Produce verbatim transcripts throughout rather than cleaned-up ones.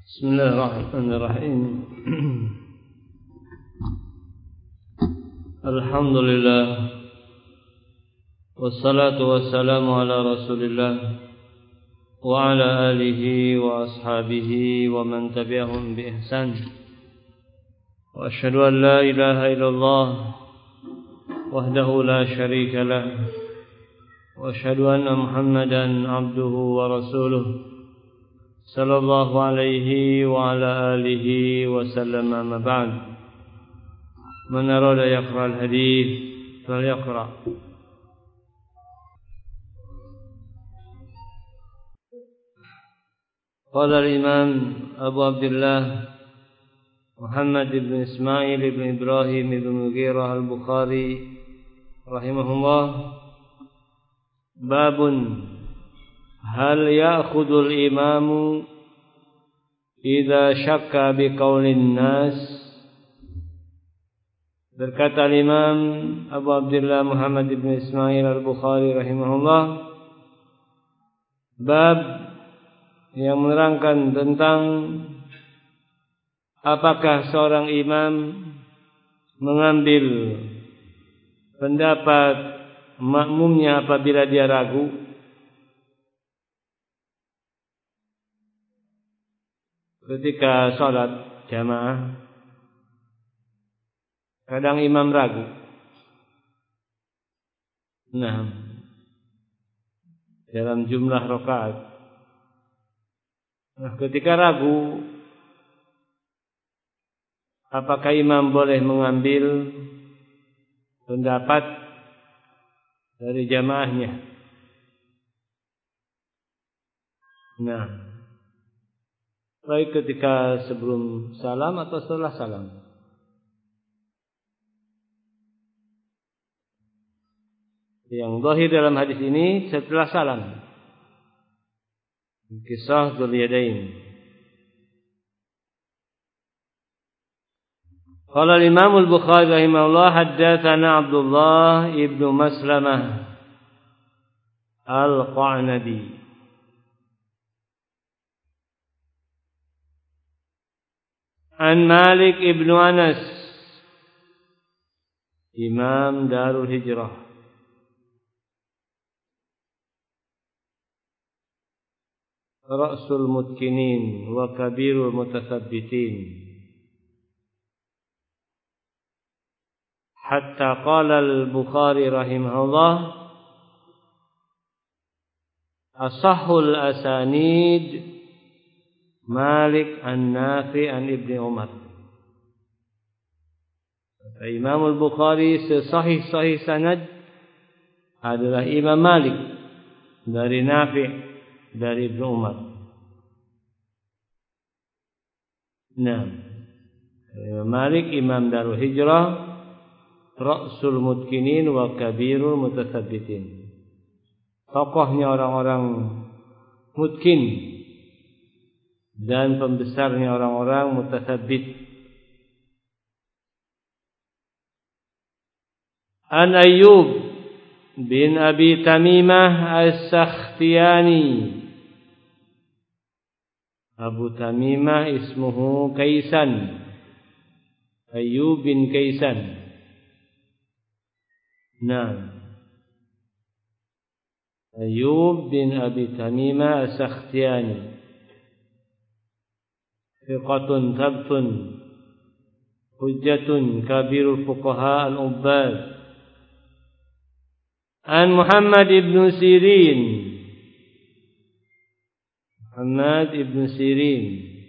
Bismillahirrahmanirrahim. Alhamdulillah, wassalatu wassalamu ala Rasulillah wa ala alihi wa ashabihi wa man tabi'ahum bi ihsan. Wa asyhadu an la ilaha illallah wahdahu la syarika lah, wa asyhadu anna Muhammadan abduhu wa rasuluh sallallahu alaihi wa ala alihi wa sallam. Amma ba'd. Man arada yaqra al-hadith falyaqra. Qala al-imam Abu Abdullah Muhammad ibn Ismail ibn Ibrahim ibn Mughirah al-Bukhari rahimahullah, babun hal ya'khudul imamu idza syakka biqaulin nas. Berkata Imam Abu Abdullah Muhammad ibn Ismail al-Bukhari rahimahullah, bab yang menerangkan tentang apakah seorang imam mengambil pendapat makmumnya apabila dia ragu. Ketika sholat jamaah, kadang imam ragu. Nah, dalam jumlah rakaat. Nah, ketika ragu, apakah imam boleh mengambil pendapat dari jamaahnya? Nah, baik ketika sebelum salam atau setelah salam. Yang zahir dalam hadis ini setelah salam. Kisah Dzul Yadain. Qala al-Imam al-Bukhari rahimahullah, haddatsana Abdullah ibn Maslamah al-Qa'nadi an Malik ibn Anas, Imam Darul Hijrah, Ra'sul Mutkinin wa Kabirul Mutasabbitin, hatta qala al-Bukhari rahimahullah, asahhul asanid Malik an-Nafi an Ibni Umar. Imam al-Bukhari sesahih-sahih sanad adalah Imam Malik dari Nafi dari Ibnu Umar. Nah, Imam Malik Imam Darul Hijrah, Ra'sul Mutkinin wa Kabirul Mutasabbitin. Tokohnya orang-orang mutkin dan pembesarnya orang-orang mutasabbit. An Ayyub bin Abi Tamimah As-Sakhtiyani. Abu Tamimah ismuhu Kaisan, Ayyub bin Kaisan. Nah, Ayyub bin Abi Tamimah As-Sakhtiyani, thiqatun thabtun hujjatun kabirul fuqaha al-ubbad. An Muhammad ibn Sirin, Muhammad ibn Sirin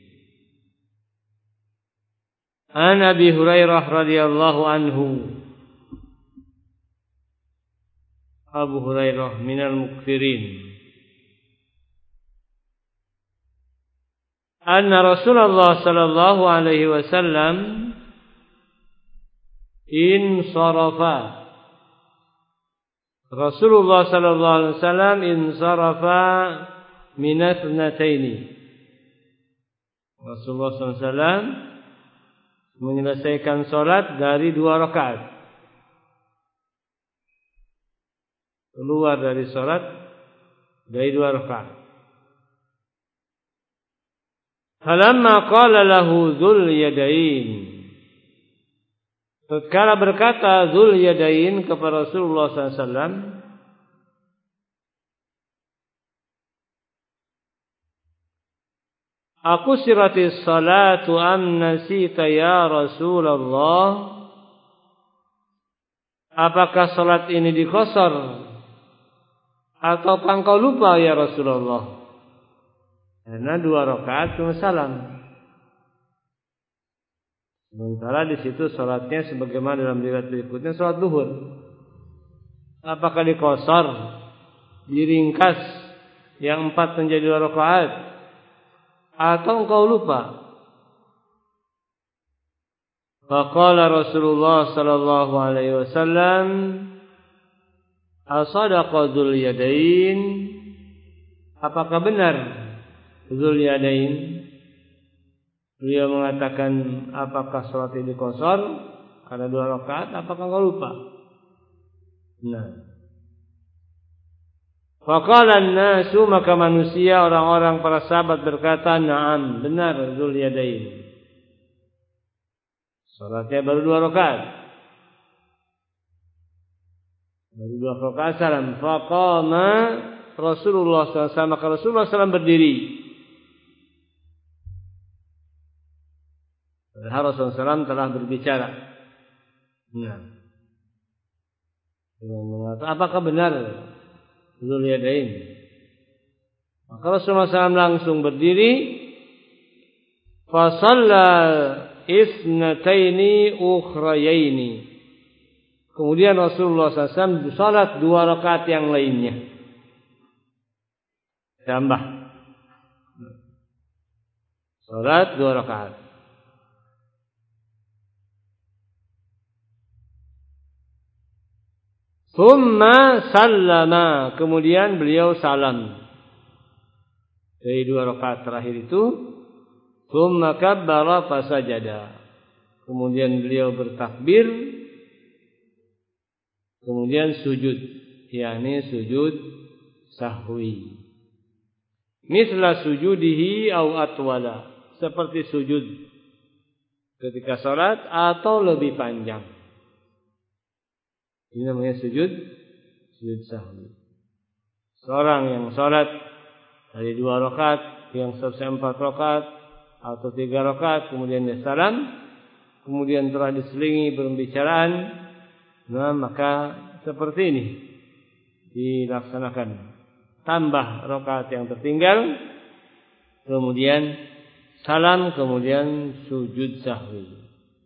an Abi Hurairah radhiyallahu anhu. Abu Hurairah minal mukthirin. Anna Rasulullah sallallahu alaihi wasallam in sarafa. Rasulullah sallallahu alaihi wasallam in sarafa min athnataini. Rasulullah sallallahu alaihi wasallam menyelesaikan salat dari dua rakaat. Keluar dari salat dari dua rakaat. Falamma qala lahu Dzul Yadain, tatkala berkata Dzul Yadain kepada Rasulullah sallallahu alaihi wasallam, aku siratis salatu am nasita ya Rasulullah, apakah salat ini dikosor atau engkau lupa ya Rasulullah? Karena dua rakaat cuma salam. Sementara di situ salatnya sebagaimana dalam riwayat berikutnya salat zuhur. Apakah dikosor, diringkas yang empat menjadi dua rakaat, atau engkau lupa? Faqala Rasulullah sallallahu alaihi wasallam, asadaqa Dzul Yadain, apakah benar Dzul Yadain? Beliau mengatakan, apakah salat ini kosor karena dua rakaat, apakah engkau lupa? Nah, faqala an-nasu, maka manusia, orang-orang para sahabat berkata, na'am, benar Dzul Yadain, salatnya baru dua rakaat, baru dua rakaat salam. Faqama Rasulullah sallallahu alaihi wasallam, maka Rasulullah sallallahu alaihi wasallam berdiri. Padahal Rasulullah sallallahu alaihi wasallam telah berbicara. Nah, dengan mengatakan, apakah benar Dzul Yadain? Maka Rasulullah sallallahu alaihi wasallam langsung berdiri. Fa shalla isnataini ukhrayaini. Kemudian Rasulullah sallallahu alaihi wasallam salat dua rakaat yang lainnya. Tambah. Salat dua rakaat. Thumma sallama, kemudian beliau salam dari dua rakaat terakhir itu. Thumma kabbara fasajada, kemudian beliau bertakbir, kemudian sujud, yakni sujud sahwi. Misla sujudihi au atwala, seperti sujud ketika salat atau lebih panjang. Ini namanya sujud sujud sahwi. Seorang yang salat dari dua rakaat yang selesai empat rakaat atau tiga rakaat, kemudian dia salam, kemudian telah diselingi pembicaraan, nah maka seperti ini dilaksanakan. Tambah rakaat yang tertinggal, kemudian salam, kemudian sujud sahwi.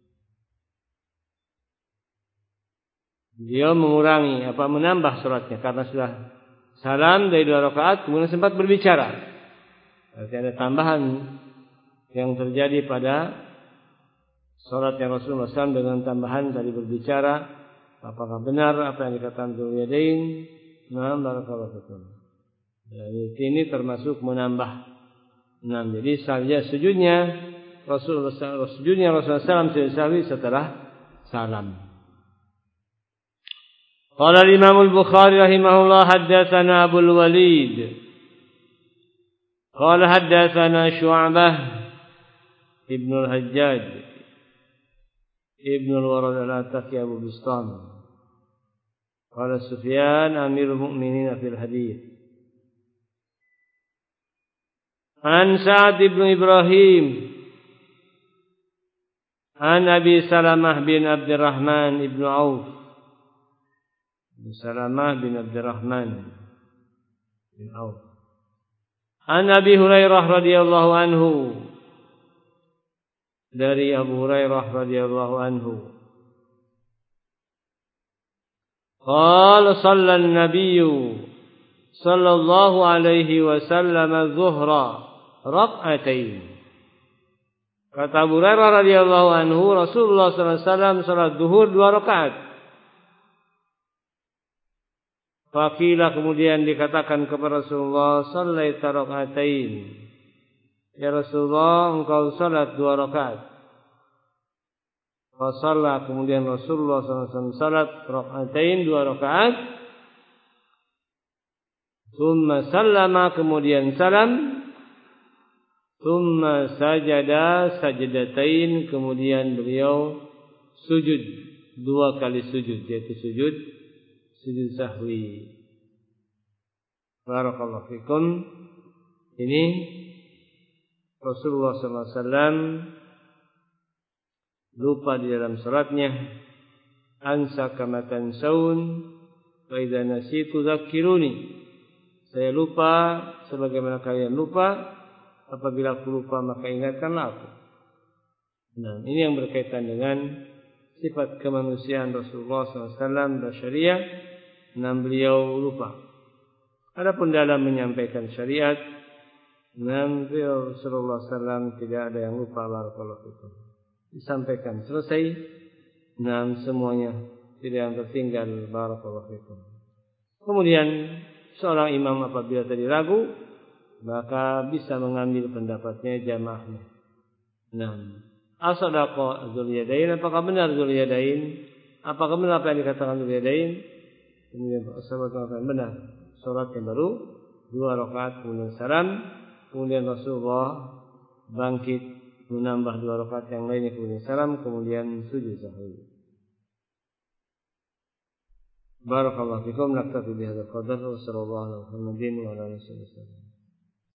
Dia mengurangi apa menambah salatnya karena sudah salam dari dua rakaat, kemudian sempat berbicara. Berarti ada tambahan yang terjadi pada salat yang Rasulullah sallallahu alaihi wasallam dengan tambahan tadi berbicara. Apakah benar apa yang dikatakan Dzul Yadain? Nah, barakallahu fikum. Jadi ini termasuk menambah. Nah, jadi saja sujudnya Rasulullah sujudnya Rasulullah sallallahu alaihi wasallam setelah salam. Qala al-Imam al-Bukhari rahimahullah, haddatsana Abu al-Walid qala haddatsana Syu'bah ibn al-Hajjaj ibn al-Warad al-Ataki Abu Bistam qala Sufyan amirul mu'minin fil hadits an Sa'ad ibn Ibrahim an Abi Salamah bin Abdurrahman ibn Auf, Salamah bin Abdurrahman bin Auf, an Abi Hurairah radhiyallahu anhu, dari Abu Hurairah radhiyallahu anhu, qala shalla an-nabiy sallallahu alaihi wasallam adh-dhuhra rak'atain. Kata Abu Hurairah radhiyallahu anhu, Rasulullah sallallahu alaihi wasallam salat zuhur dua rakaat. Faqila, kemudian dikatakan kepada Rasulullah, shallaita rak'atain, ya Rasulullah engkau salat dua rakaat. Fa shalla, kemudian Rasulullah sallallahu alaihi wasallam salat rak'atain, dua rakaat. Tsumma sallama, kemudian salam. Tsumma sajada sajdatain, kemudian beliau sujud dua kali sujud, yaitu sujud sujud sahwi. Barakallahu fikum. Ini Rasulullah sallallahu alaihi wasallam lupa di dalam salatnya, ansa kama tansaun wa idza nasitu dzakiruni. Saya lupa sebagaimana kalian lupa, apabila aku lupa maka ingatkanlah aku. Nah, ini yang berkaitan dengan sifat kemanusiaan Rasulullah sallallahu alaihi wasallam basyariah, nah beliau lupa. Adapun dalam menyampaikan syariat, nah beliau Rasulullah sallallahu alaihi wasallam tidak ada yang lupa. Barakallahu fikum. Disampaikan selesai, nah semuanya tidak yang tertinggal. Barakallahu fikum. Kemudian seorang imam apabila tadi ragu, maka bisa mengambil pendapatnya jamaahnya. Nah, as-sadaqa Dzul Yadain, apakah benar Dzul Yadain? Apakah benar apa yang dikatakan Dzul Yadain? Kemudian sahabat mengatakan benar. Salat yang baru dua rakaat kemudian salam, kemudian Rasulullah bangkit menambah dua rakaat yang lainnya kemudian salam, kemudian sujud sahwi. Barakallahu fikum. Naktafi bihadzal qadar wa sallallahu alaihi wa sallam.